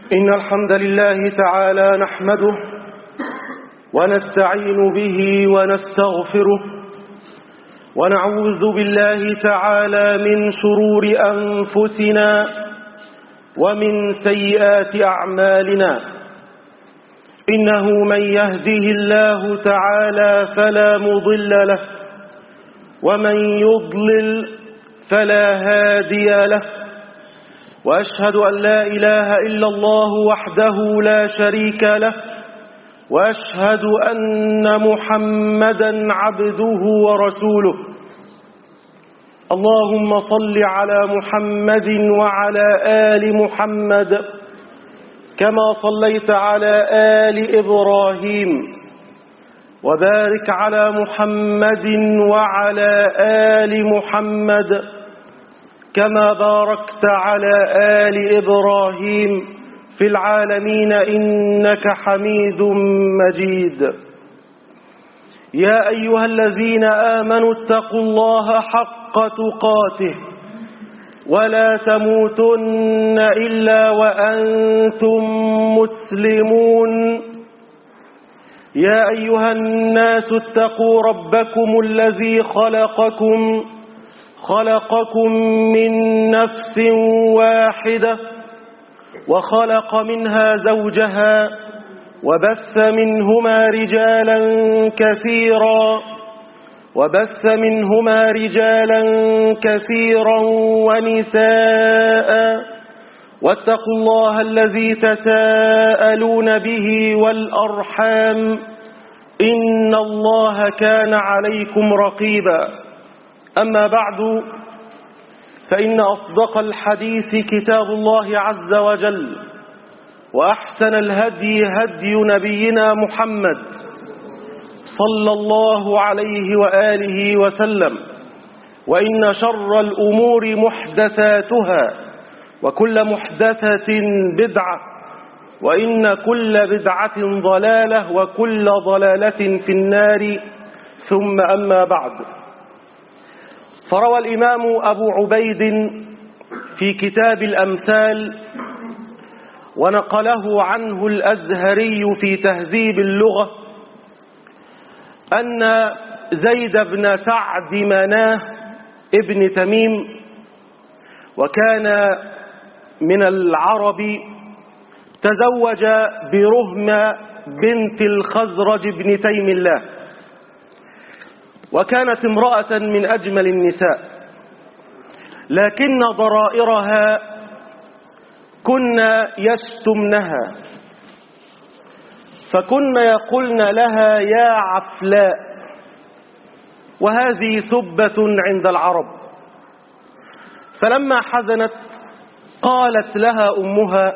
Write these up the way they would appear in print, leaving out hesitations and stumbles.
إن الحمد لله تعالى نحمده ونستعين به ونستغفره ونعوذ بالله تعالى من شرور أنفسنا ومن سيئات أعمالنا. إنه من يهده الله تعالى فلا مضل له ومن يضلل فلا هادي له، وأشهد أن لا إله إلا الله وحده لا شريك له، وأشهد أن محمدا عبده ورسوله. اللهم صل على محمد وعلى آل محمد كما صليت على آل إبراهيم، وبارك على محمد وعلى آل محمد كما باركت على آل إبراهيم في العالمين إنك حميد مجيد. يا أيها الذين آمنوا اتقوا الله حق تقاته ولا تموتن إلا وأنتم مسلمون. يا أيها الناس اتقوا ربكم الذي خلقكم من نفس واحدة وخلق منها زوجها وبث منهما رجالا كثيرا ونساء، واتقوا الله الذي تساءلون به والأرحام إن الله كان عليكم رقيبا. أما بعد، فإن أصدق الحديث كتاب الله عز وجل، وأحسن الهدي هدي نبينا محمد صلى الله عليه وآله وسلم، وإن شر الأمور محدثاتها وكل محدثة بدعة، وإن كل بدعة ضلالة وكل ضلالة في النار. ثم أما بعد، فروى الإمام أبو عبيد في كتاب الأمثال ونقله عنه الأزهري في تهذيب اللغة أن زيد بن سعد مناه ابن تميم، وكان من العرب، تزوج برهمة بنت الخزرج بن تيم الله، وكانت امرأة من أجمل النساء، لكن ضرائرها كن يشتمنها، فكن يقولن لها يا عفلاء، وهذه سبة عند العرب. فلما حزنت قالت لها أمها: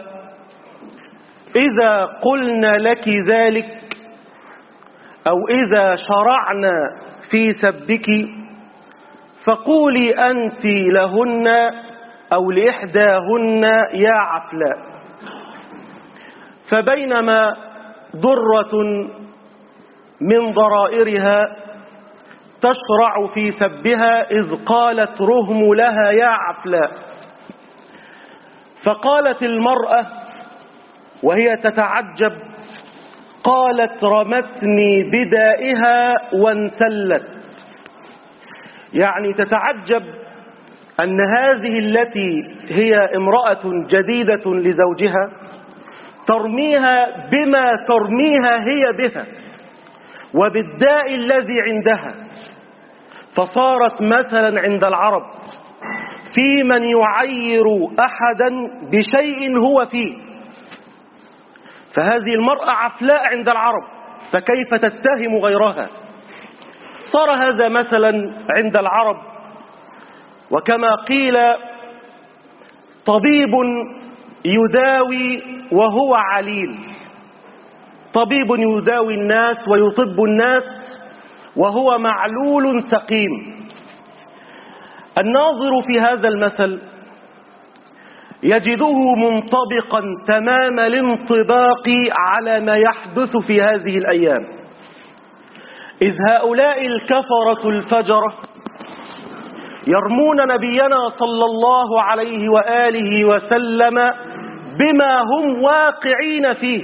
إذا قلنا لك ذلك أو إذا شرعنا في سبك فقولي أنت لهن أو لإحداهن يا عفلاء. فبينما ضرة من ضرائرها تشرع في سبها إذ قالت رهم لها يا عفلاء، فقالت المرأة وهي تتعجب، قالت: رمتني بدائها وانسلت. يعني تتعجب أن هذه التي هي امرأة جديدة لزوجها ترميها بما ترميها هي بها وبالداء الذي عندها، فصارت مثلا عند العرب في من يعير أحدا بشيء هو فيه. فهذه المرأة عفلاء عند العرب، فكيف تتهم غيرها؟ صار هذا مثلا عند العرب. وكما قيل: طبيب يداوي وهو عليل، طبيب يداوي الناس ويطب الناس وهو معلول سقيم. الناظر في هذا المثل يجده منطبقا تمام الانطباق على ما يحدث في هذه الأيام، إذ هؤلاء الكفرة الفجرة يرمون نبينا صلى الله عليه وآله وسلم بما هم واقعين فيه،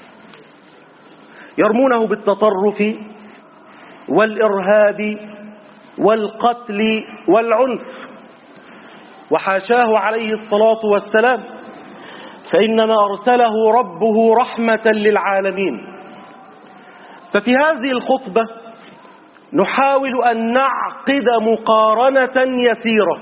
يرمونه بالتطرف والإرهاب والقتل والعنف، وحاشاه عليه الصلاة والسلام، فإنما أرسله ربه رحمة للعالمين. ففي هذه الخطبة نحاول أن نعقد مقارنة يسيرة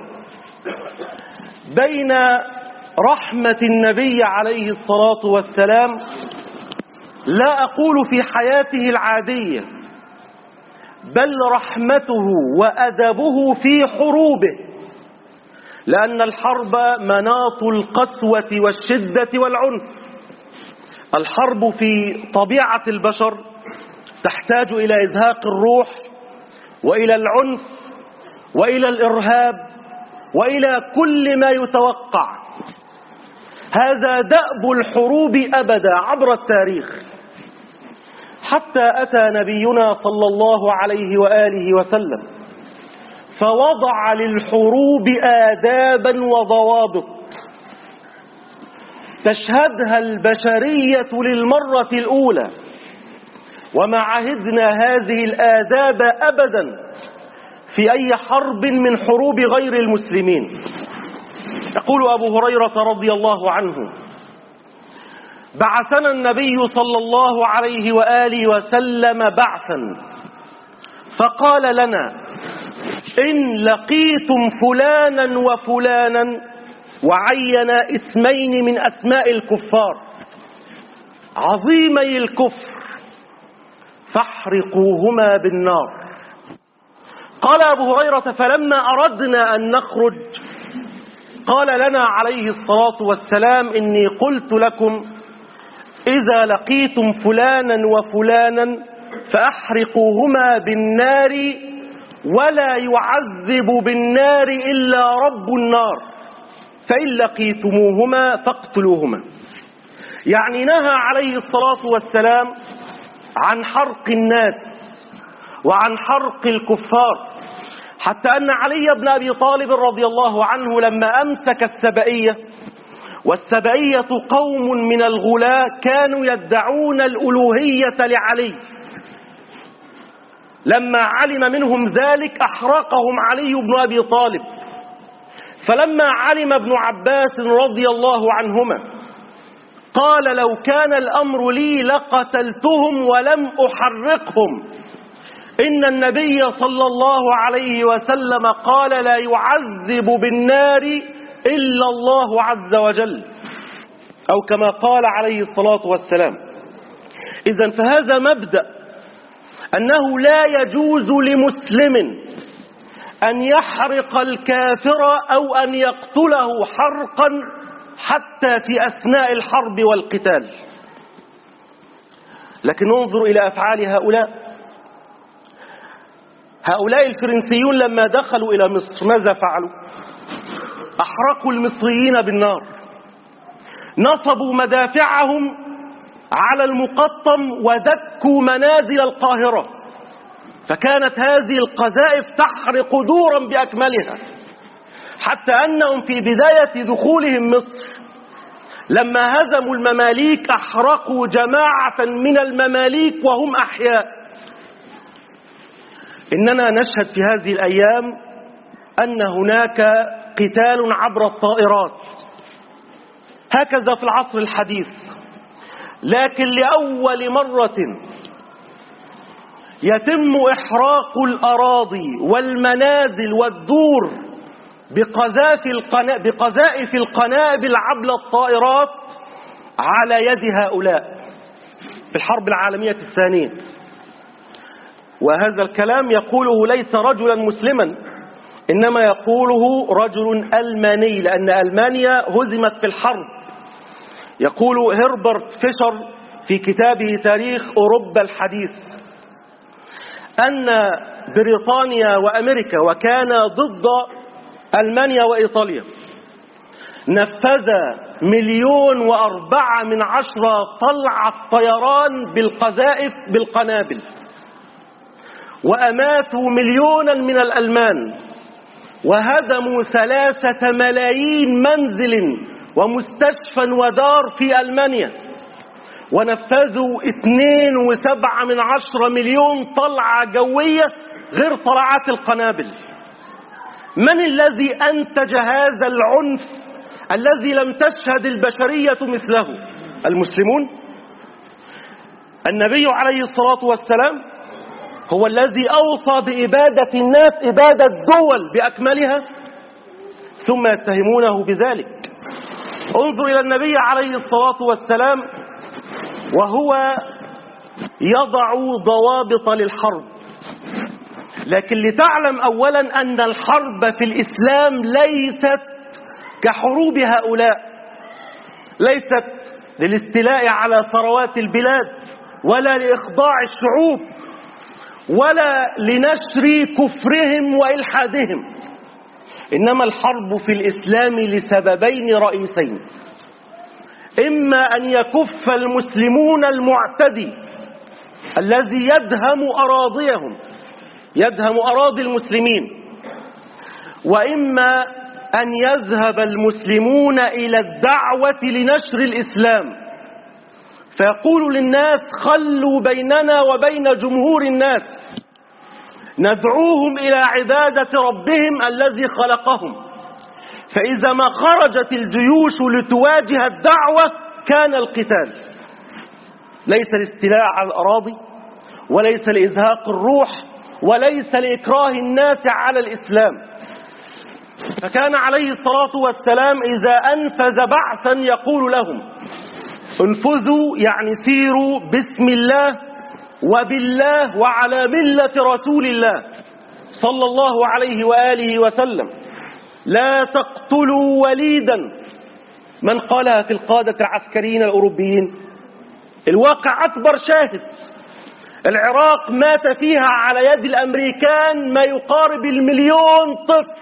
بين رحمة النبي عليه الصلاة والسلام، لا أقول في حياته العادية، بل رحمته وأدبه في حروبه، لأن الحرب مناط القسوة والشدة والعنف. الحرب في طبيعة البشر تحتاج إلى إزهاق الروح وإلى العنف وإلى الإرهاب وإلى كل ما يتوقع. هذا دأب الحروب أبدا عبر التاريخ، حتى أتى نبينا صلى الله عليه وآله وسلم فوضع للحروب آدابا وضوابط تشهدها البشرية للمرة الأولى، وما عهدنا هذه الآداب أبدا في أي حرب من حروب غير المسلمين. يقول أبو هريرة رضي الله عنه: بعثنا النبي صلى الله عليه وآله وسلم بعثا فقال لنا: إن لقيتم فلانا وفلانا، وعين اسمين من أسماء الكفار عظيمي الكفر، فاحرقوهما بالنار. قال أبو هريرة: فلما أردنا أن نخرج قال لنا عليه الصلاة والسلام: إني قلت لكم إذا لقيتم فلانا وفلانا فأحرقوهما بالنار، ولا يعذب بالنار إلا رب النار، فإن لقيتموهما فاقتلوهما. يعني نهى عليه الصلاة والسلام عن حرق الناس وعن حرق الكفار، حتى أن علي بن أبي طالب رضي الله عنه لما أمسك السبئية، والسبئية قوم من الغلاة كانوا يدعون الألوهية لعلي، لما علم منهم ذلك أحرقهم علي بن أبي طالب. فلما علم ابن عباس رضي الله عنهما قال: لو كان الأمر لي لقتلتهم ولم أحرقهم، إن النبي صلى الله عليه وسلم قال: لا يعذب بالنار إلا الله عز وجل، أو كما قال عليه الصلاة والسلام. إذن فهذا مبدأ أنه لا يجوز لمسلم أن يحرق الكافر أو أن يقتله حرقا حتى في أثناء الحرب والقتال. لكن انظر إلى أفعال هؤلاء الفرنسيون لما دخلوا إلى مصر ماذا فعلوا؟ أحرقوا المصريين بالنار، نصبوا مدافعهم على المقطم ودكوا منازل القاهرة، فكانت هذه القذائف تحرق دورا بأكملها، حتى أنهم في بداية دخولهم مصر لما هزموا المماليك أحرقوا جماعة من المماليك وهم أحياء. إننا نشهد في هذه الأيام أن هناك قتال عبر الطائرات، هكذا في العصر الحديث، لكن لأول مرة يتم إحراق الأراضي والمنازل والدور بقذائف القنابل عبر الطائرات على يد هؤلاء في الحرب العالمية الثانية. وهذا الكلام يقوله ليس رجلا مسلما، إنما يقوله رجل ألماني، لأن ألمانيا هزمت في الحرب. يقول هربرت فيشر في كتابه تاريخ أوروبا الحديث أن بريطانيا وأمريكا، وكان ضد ألمانيا وإيطاليا، نفذ 1,400,000 طلعة طيران بالقذائف بالقنابل، وأماتوا 1,000,000 من الألمان، وهدموا 3 ملايين منزل ومستشفى ودار في ألمانيا، ونفذوا 2.7 مليون طلعة جوية غير طلعات القنابل. من الذي أنتج هذا العنف الذي لم تشهد البشرية مثله؟ المسلمون. النبي عليه الصلاة والسلام هو الذي أوصى بإبادة الناس، إبادة الدول بأكملها، ثم يتهمونه بذلك. انظر إلى النبي عليه الصلاة والسلام وهو يضع ضوابط للحرب، لكن لتعلم أولا أن الحرب في الإسلام ليست كحروب هؤلاء، ليست للاستيلاء على ثروات البلاد ولا لإخضاع الشعوب ولا لنشر كفرهم وإلحادهم، إنما الحرب في الإسلام لسببين رئيسين: إما أن يكف المسلمون المعتدي الذي يدهم أراضيهم، يدهم أراضي المسلمين، وإما أن يذهب المسلمون إلى الدعوة لنشر الإسلام، فيقول للناس: خلوا بيننا وبين جمهور الناس، ندعوهم إلى عبادة ربهم الذي خلقهم. فإذا ما خرجت الجيوش لتواجه الدعوة كان القتال، ليس الاستيلاء على الأراضي، وليس لإزهاق الروح، وليس لإكراه الناس على الإسلام. فكان عليه الصلاة والسلام إذا أنفذ بعثا يقول لهم: انفذوا، يعني سيروا باسم الله وبالله وعلى ملة رسول الله صلى الله عليه وآله وسلم، لا تقتلوا وليدا. من قالها في القادة العسكريين الأوروبيين؟ الواقع أكبر شاهد. العراق مات فيها على يد الأمريكان ما يقارب 1,000,000 طفل.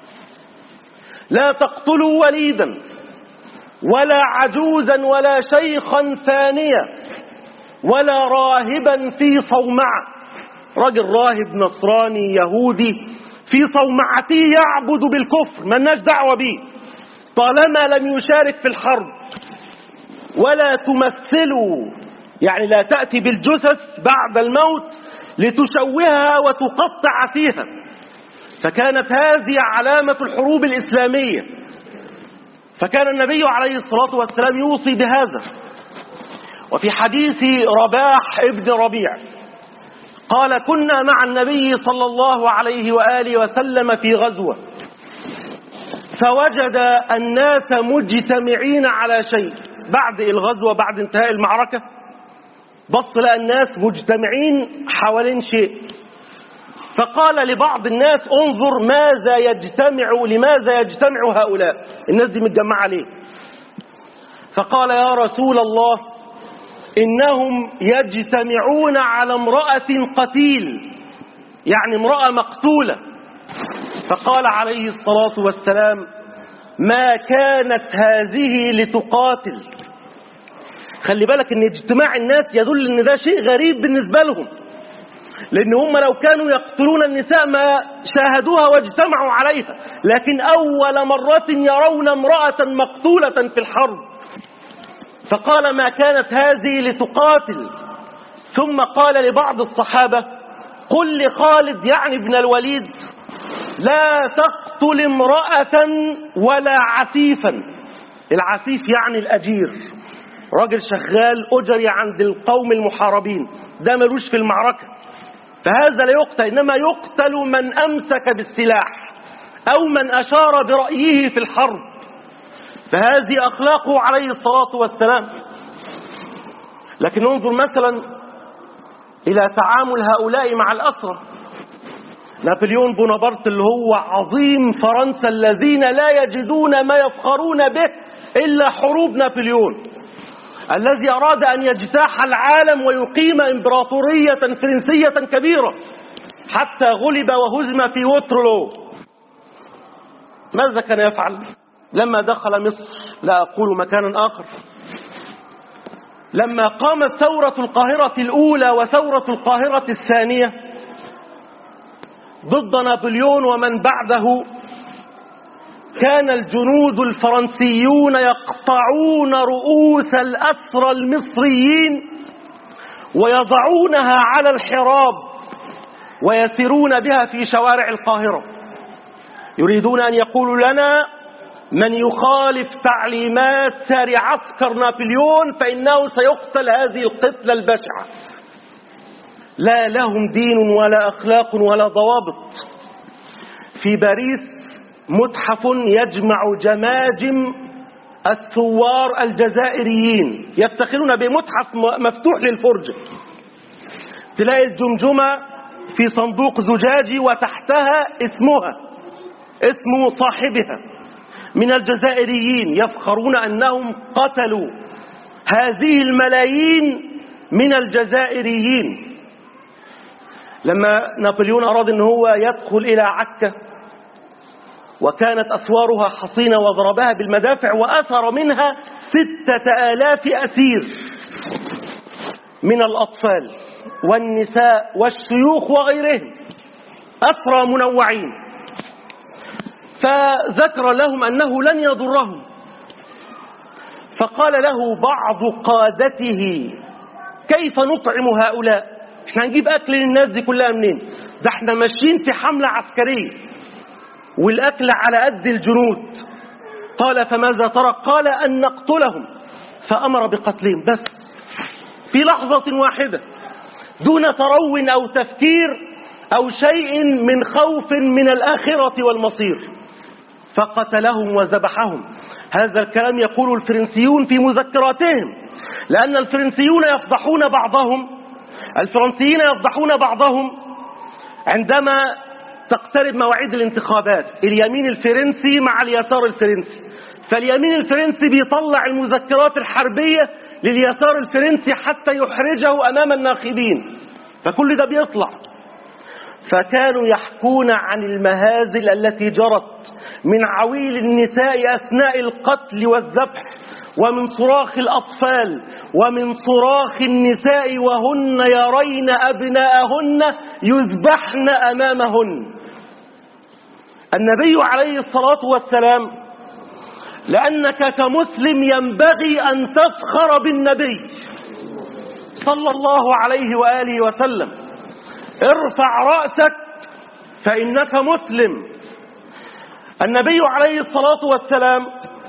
لا تقتلوا وليدا ولا عجوزا ولا شيخا ثانيا ولا راهبا في صومعة. رجل راهب نصراني يهودي في صومعته يعبد بالكفر، ما لناش دعوة به طالما لم يشارك في الحرب. ولا تمثلوا، يعني لا تأتي بالجثث بعد الموت لتشوهها وتقطع فيها. فكانت هذه علامة الحروب الإسلامية. فكان النبي عليه الصلاة والسلام يوصي بهذا. وفي حديث رباح ابن ربيع قال: كنا مع النبي صلى الله عليه وآله وسلم في غزوة، فوجد الناس مجتمعين على شيء. بعد الغزوة، بعد انتهاء المعركة، بص لقى الناس مجتمعين حوالين شيء، فقال لبعض الناس: انظر لماذا يجتمع هؤلاء، الناس دي متجمعة ليه؟ فقال: يا رسول الله، إنهم يجتمعون على امرأة قتيل، يعني امرأة مقتولة. فقال عليه الصلاة والسلام: ما كانت هذه لتقاتل. خلي بالك ان اجتماع الناس يدل ان ده شيء غريب بالنسبة لهم، لان هم لو كانوا يقتلون النساء ما شاهدوها واجتمعوا عليها، لكن اول مرة يرون امرأة مقتولة في الحرب. فقال: ما كانت هذه لتقاتل. ثم قال لبعض الصحابة: قل لخالد، يعني ابن الوليد، لا تقتل امرأة ولا عسيفا. العسيف يعني الأجير، راجل شغال أجري عند القوم المحاربين، ده ملوش في المعركة، فهذا لا يقتل، إنما يقتل من أمسك بالسلاح أو من أشار برأيه في الحرب. فهذه أخلاقه عليه الصلاة والسلام. لكن انظر مثلا إلى تعامل هؤلاء مع الأسرى. نابليون بونابرت اللي هو عظيم فرنسا الذين لا يجدون ما يفخرون به إلا حروب نابليون، الذي أراد أن يجتاح العالم ويقيم إمبراطورية فرنسية كبيرة حتى غلب وهزم في ووترلو. ماذا كان يفعل لما دخل مصر؟ لا أقول مكانا آخر. لما قامت ثورة القاهرة الأولى وثورة القاهرة الثانية ضد نابليون ومن بعده، كان الجنود الفرنسيون يقطعون رؤوس الأسرى المصريين ويضعونها على الحراب ويسيرون بها في شوارع القاهرة، يريدون أن يقولوا لنا من يخالف تعليمات ساري عسكر نابليون فإنه سيقتل هذه القتلة البشعة. لا لهم دين ولا أخلاق ولا ضوابط. في باريس متحف يجمع جماجم الثوار الجزائريين، يفتخرون بمتحف مفتوح للفرجة. تلاقي الجمجمة في صندوق زجاجي وتحتها اسم صاحبها من الجزائريين، يفخرون أنهم قتلوا هذه الملايين من الجزائريين. لما نابليون أراد أن هو يدخل إلى عكا وكانت أسوارها حصينة وضربها بالمدافع وأسر منها 6000 أسير من الأطفال والنساء والشيوخ وغيرهم، أسرى منوعين. فذكر لهم أنه لن يضرهم، فقال له بعض قادته كيف نطعم هؤلاء؟ احنا هنجيب أكل للناس دي كلها منين؟ ده احنا ماشيين في حملة عسكرية والأكل على قد الجنود. قال فماذا ترى؟ قال أن نقتلهم، فأمر بقتلهم بس في لحظة واحدة دون ترو أو تفكير أو شيء من خوف من الآخرة والمصير، فقتلهم وذبحهم. هذا الكلام يقول الفرنسيون في مذكراتهم، لأن الفرنسيين يفضحون بعضهم عندما تقترب مواعيد الانتخابات، اليمين الفرنسي مع اليسار الفرنسي، فاليمين الفرنسي بيطلع المذكرات الحربية لليسار الفرنسي حتى يحرجه أمام الناخبين، فكل ده بيطلع. فكانوا يحكون عن المهازل التي جرت من عويل النساء أثناء القتل والذبح، ومن صراخ الأطفال، ومن صراخ النساء وهن يرين أبناءهن يذبحن أمامهن. النبي عليه الصلاة والسلام، لأنك كمسلم ينبغي أن تفخر بالنبي صلى الله عليه وآله وسلم، ارفع رأسك فإنك مسلم. النبي عليه الصلاة والسلام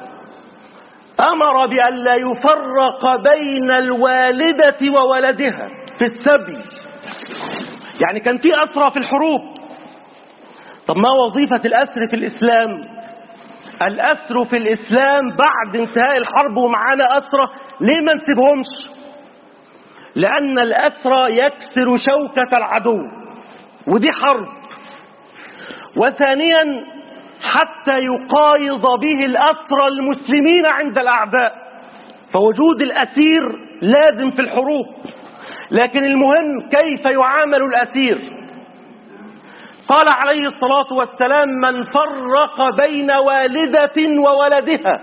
أمر بأن لا يفرق بين الوالدة وولدها في السبي، يعني كان في أسرى في الحروب. طب ما وظيفة الأسر في الإسلام؟ الأسر في الإسلام بعد انتهاء الحرب ومعانا أسرى، ليه ما نسيبهمش؟ لأن الأسرى يكسر شوكة العدو، ودي حرب. وثانيا حتى يقايض به الأسرى المسلمين عند الأعداء، فوجود الأسير لازم في الحروب. لكن المهم كيف يعامل الأسير. قال عليه الصلاة والسلام من فرق بين والدة وولدها،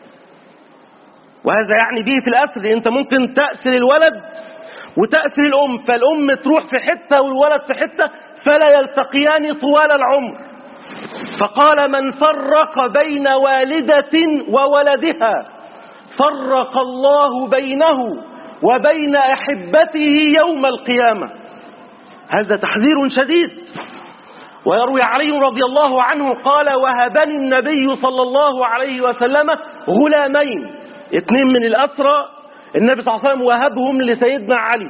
وهذا يعني به في الأسر أنت ممكن تأسر الولد وتأسر الأم، فالأم تروح في حتة والولد في حتة فلا يلتقيان طوال العمر. فقال من فرق بين والدة وولدها فرق الله بينه وبين أحبته يوم القيامة. هذا تحذير شديد. ويروي علي رضي الله عنه قال وهبني النبي صلى الله عليه وسلم غلامين، 2 من الأسرى النبي صلى الله عليه وسلم وهبهم لسيدنا علي،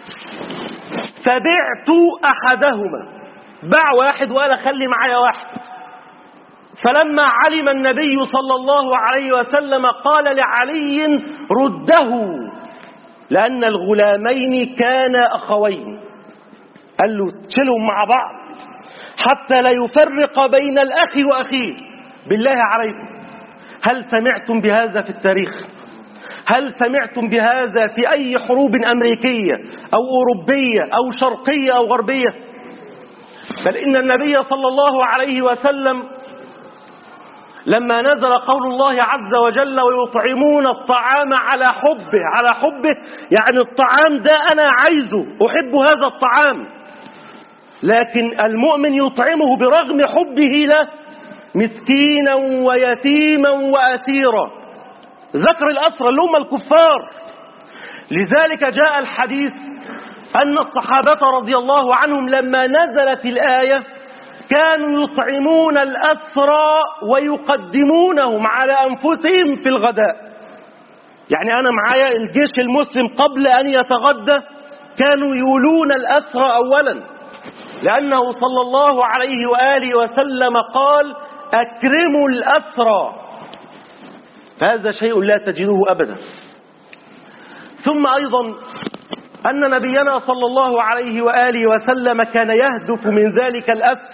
فبعت أحدهما، باع واحد وقال خلي معايا واحد. فلما علم النبي صلى الله عليه وسلم قال لعلي رده، لأن الغلامين كانا أخوين، قال له تشيلهم مع بعض حتى لا يفرق بين الأخ وأخيه. بالله عليكم هل سمعتم بهذا في التاريخ؟ هل سمعتم بهذا في أي حروب أمريكية أو أوروبية أو شرقية أو غربية؟ بل إن النبي صلى الله عليه وسلم لما نزل قول الله عز وجل ويطعمون الطعام على حبه، يعني الطعام ده أنا عايزه، أحب هذا الطعام، لكن المؤمن يطعمه برغم حبه له مسكينا ويتيما وأسيرا. ذكر الأسرى اللي هم الكفار. لذلك جاء الحديث أن الصحابة رضي الله عنهم لما نزلت الآية كانوا يطعمون الأسرى ويقدمونهم على أنفسهم في الغداء. يعني أنا معايا الجيش المسلم قبل أن يتغدى كانوا يولون الأسرى أولا، لأنه صلى الله عليه وآله وسلم قال أكرموا الأسرى، فهذا شيء لا تجدوه أبدا. ثم أيضا أن نبينا صلى الله عليه وآله وسلم كان يهدف من ذلك الأسر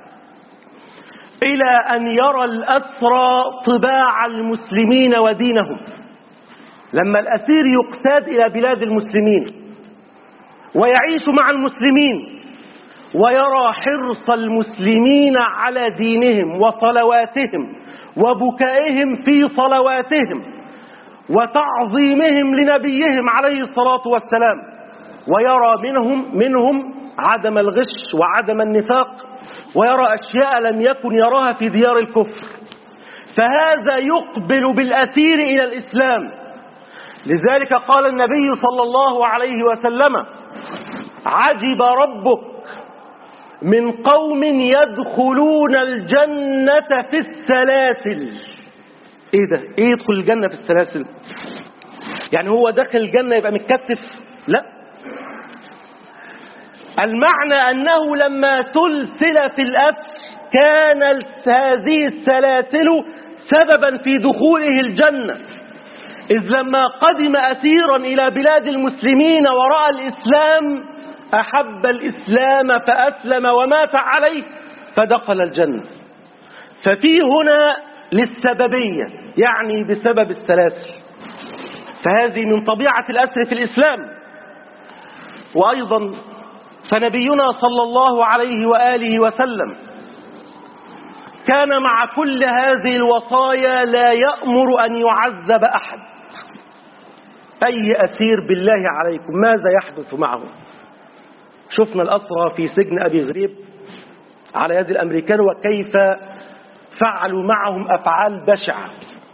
إلى أن يرى الأسرى طباع المسلمين ودينهم. لما الأسير يقتاد إلى بلاد المسلمين ويعيش مع المسلمين ويرى حرص المسلمين على دينهم وصلواتهم وبكائهم في صلواتهم وتعظيمهم لنبيهم عليه الصلاة والسلام، ويرى منهم عدم الغش وعدم النفاق، ويرى أشياء لم يكن يراها في ديار الكفر، فهذا يقبل بالأسير إلى الإسلام. لذلك قال النبي صلى الله عليه وسلم عجب ربك من قوم يدخلون الجنة في السلاسل. ايه ده؟ ايه يدخل الجنة في السلاسل؟ يعني هو داخل الجنة يبقى متكتف؟ لا، المعنى أنه لما سلسل في الأسر كانت هذه السلاسل سببا في دخوله الجنة، إذ لما قدم أسيرا إلى بلاد المسلمين ورأى الإسلام أحب الإسلام فأسلم ومات عليه فدخل الجنة. ففي هنا للسببية، يعني بسبب السلاسل، فهذه من طبيعة الأسر في الإسلام. وأيضا فنبينا صلى الله عليه وآله وسلم كان مع كل هذه الوصايا لا يأمر أن يعذب أحد. أي أسير بالله عليكم ماذا يحدث معه؟ شفنا الأسرى في سجن أبي غريب على يد الأمريكان وكيف فعلوا معهم أفعال بشعة.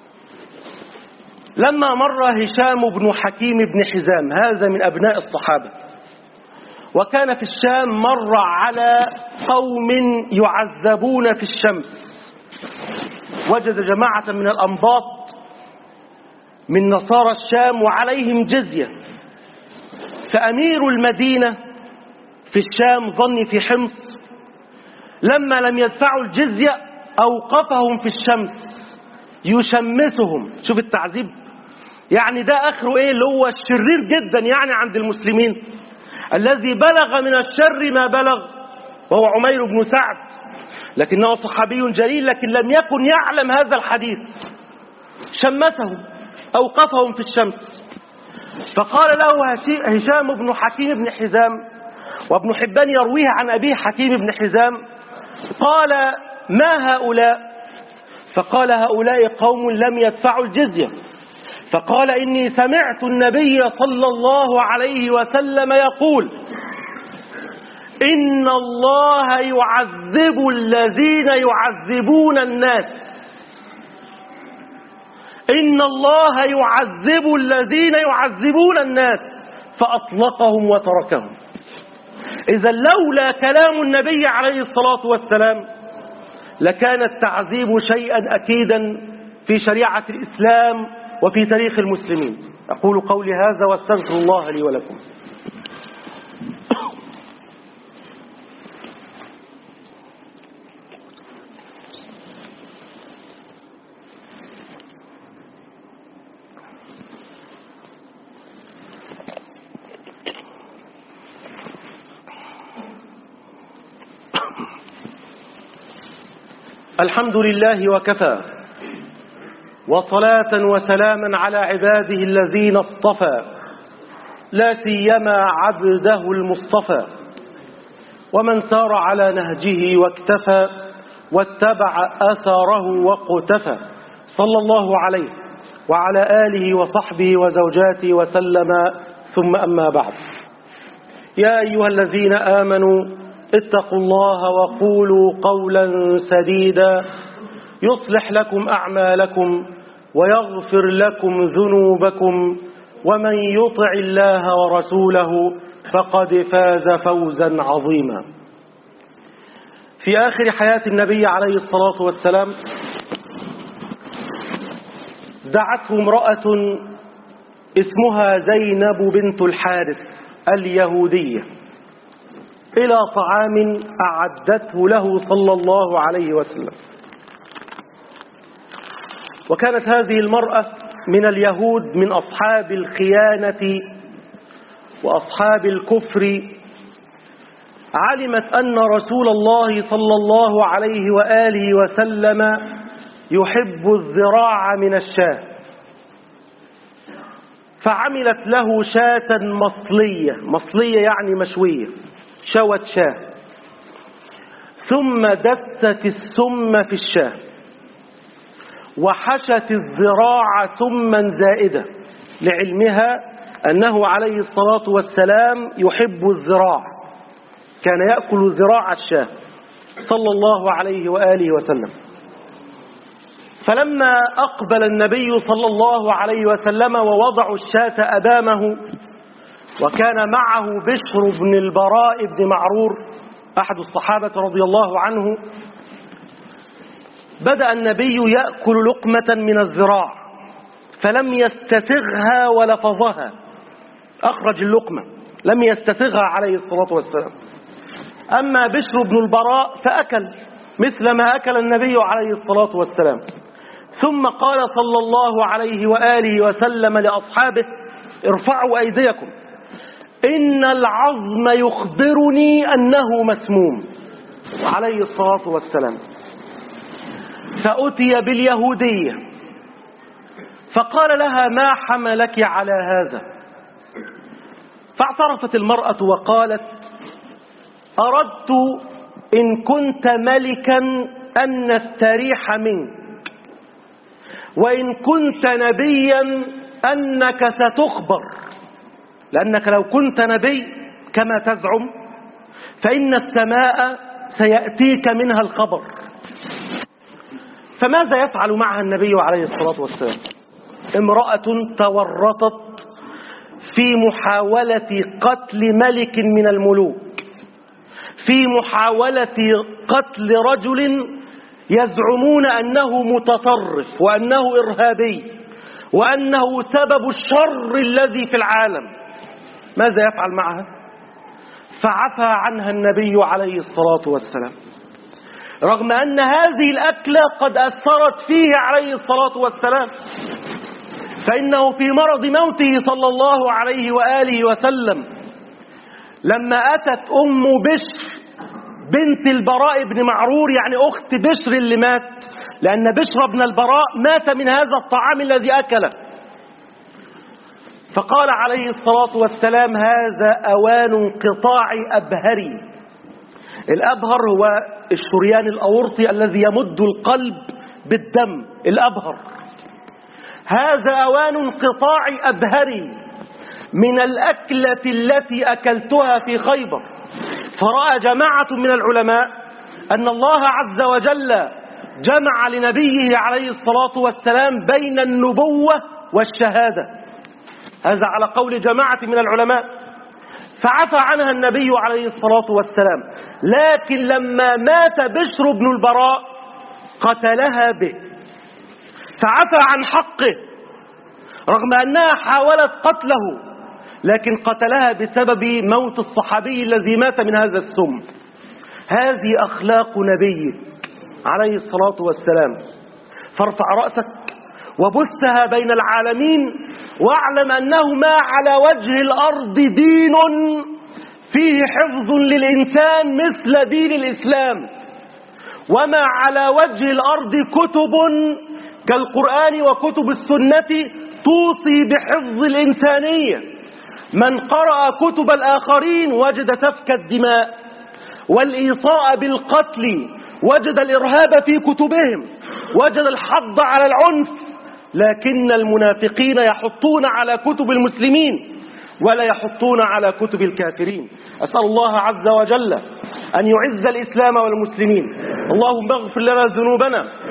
لما مر هشام بن حكيم بن حزام، هذا من أبناء الصحابة، وكان في الشام، مر على قوم يعذبون في الشمس، وجد جماعة من الأنباط من نصارى الشام وعليهم جزية، فأمير المدينة في الشام ظني في حمص لما لم يدفعوا الجزية أوقفهم في الشمس يشمسهم. شوف التعذيب، يعني ده آخره إيه؟ اللي هو الشرير جدا يعني عند المسلمين، الذي بلغ من الشر ما بلغ، وهو عمير بن سعد، لكنه صحابي جليل لكن لم يكن يعلم هذا الحديث. شمسهم أوقفهم في الشمس، فقال له هشام بن حكيم بن حزام، وابن حبان يرويه عن أبيه حكيم بن حزام، قال ما هؤلاء؟ فقال هؤلاء قوم لم يدفعوا الجزية. فقال إني سمعت النبي صلى الله عليه وسلم يقول إن الله يعذب الذين يعذبون الناس، إن الله يعذب الذين يعذبون الناس، فأطلقهم وتركهم. إذا لولا كلام النبي عليه الصلاة والسلام لكان التعذيب شيئا أكيدا في شريعة الإسلام وفي تاريخ المسلمين. أقول قولي هذا واستغفر الله لي ولكم. الحمد لله وكفى، وصلاة وسلاما على عباده الذين اصطفى، لا سيما عبده المصطفى، ومن سار على نهجه واكتفى واتبع أثره واقتفى، صلى الله عليه وعلى آله وصحبه وزوجاته وسلم. ثم أما بعد، يا أيها الذين آمنوا اتقوا الله وقولوا قولا سديدا يصلح لكم أعمالكم ويغفر لكم ذنوبكم ومن يطع الله ورسوله فقد فاز فوزا عظيما. في آخر حياة النبي عليه الصلاة والسلام دعته امرأة اسمها زينب بنت الحارث اليهودية إلى طعام أعدته له صلى الله عليه وسلم. وكانت هذه المرأة من اليهود من أصحاب الخيانة وأصحاب الكفر. علمت أن رسول الله صلى الله عليه وآله وسلم يحب الذراع من الشاة، فعملت له شاة مصلية يعني مشوية، شوت شاة، ثم دست السم في الشاة وحشت الذراع سما زائدة، لعلمها أنه عليه الصلاة والسلام يحب الذراع، كان يأكل ذراع الشاة صلى الله عليه وآله وسلم. فلما أقبل النبي صلى الله عليه وسلم ووضعوا الشاة أمامه، وكان معه بشر بن البراء بن معرور أحد الصحابة رضي الله عنه، بدأ النبي يأكل لقمة من الذراع فلم يستسغها ولفظها، أخرج اللقمة لم يستسغها عليه الصلاة والسلام. أما بشر بن البراء فأكل مثل ما أكل النبي عليه الصلاة والسلام. ثم قال صلى الله عليه وآله وسلم لأصحابه: ارفعوا أيديكم، إن العظم يخبرني أنه مسموم، عليه الصلاة والسلام. فأتي باليهودية فقال لها: ما حملك على هذا؟ فاعترفت المرأة وقالت: أردت إن كنت ملكا أن نستريح منك، وإن كنت نبيا أنك ستخبر، لأنك لو كنت نبي كما تزعم فإن السماء سيأتيك منها الخبر. فماذا يفعل معها النبي عليه الصلاة والسلام؟ امرأة تورطت في محاولة قتل ملك من الملوك، في محاولة قتل رجل يزعمون أنه متطرف وأنه إرهابي وأنه سبب الشر الذي في العالم. ماذا يفعل معها؟ فعفى عنها النبي عليه الصلاة والسلام، رغم أن هذه الأكلة قد أثرت فيه عليه الصلاة والسلام، فإنه في مرض موته صلى الله عليه وآله وسلم لما أتت أم بشر بنت البراء بن معرور، يعني أخت بشر اللي مات، لأن بشر بن البراء مات من هذا الطعام الذي أكله، فقال عليه الصلاة والسلام: هذا أوان انقطاع أبهري. الأبهر هو الشريان الأورطي الذي يمد القلب بالدم، الأبهر. هذا أوان انقطاع أبهري من الأكلة التي أكلتها في خيبر. فرأى جماعة من العلماء أن الله عز وجل جمع لنبيه عليه الصلاة والسلام بين النبوة والشهادة، هذا على قول جماعة من العلماء، فعفى عنها النبي عليه الصلاة والسلام. لكن لما مات بشر بن البراء قتلها به، فعفى عن حقه رغم أنها حاولت قتله، لكن قتلها بسبب موت الصحابي الذي مات من هذا السم. هذه أخلاق نبيك عليه الصلاة والسلام. فارفع رأسك وبثها بين العالمين، واعلم أنه ما على وجه الأرض دين فيه حفظ للإنسان مثل دين الإسلام، وما على وجه الأرض كتب كالقرآن وكتب السنة توصي بحفظ الإنسانية. من قرأ كتب الآخرين وجد سفك الدماء والإيصاء بالقتل، وجد الإرهاب في كتبهم، وجد الحض على العنف، لكن المنافقين يحطون على كتب المسلمين ولا يحطون على كتب الكافرين. أسأل الله عز وجل أن يعز الإسلام والمسلمين. اللهم اغفر لنا ذنوبنا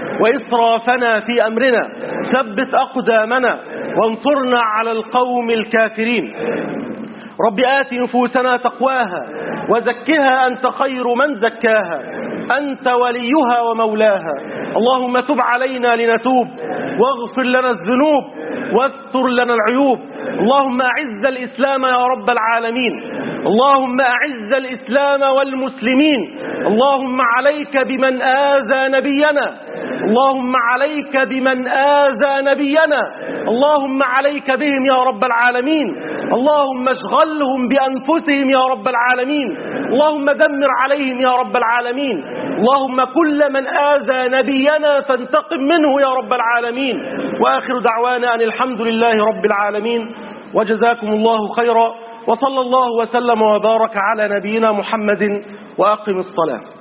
وإسرافنا في أمرنا، ثبت أقدامنا وانصرنا على القوم الكافرين. رب آت نفوسنا تقواها وزكها أنت خير من زكاها، أنت وليها ومولاها. اللهم تب علينا لنتوب، واغفر لنا الذنوب، واستر لنا العيوب. اللهم أعز الإسلام يا رب العالمين، اللهم أعز الإسلام والمسلمين. اللهم عليك بمن آذى نبينا، اللهم عليك بمن آذى نبينا، اللهم عليك بهم يا رب العالمين. اللهم اشغلهم بأنفسهم يا رب العالمين، اللهم دمر عليهم يا رب العالمين. اللهم كل من آذى نبينا فانتقم منه يا رب العالمين. وآخر دعوانا أن الحمد لله رب العالمين، وجزاكم الله خيرا، وصلى الله وسلم وبارك على نبينا محمد، وأقم الصلاة.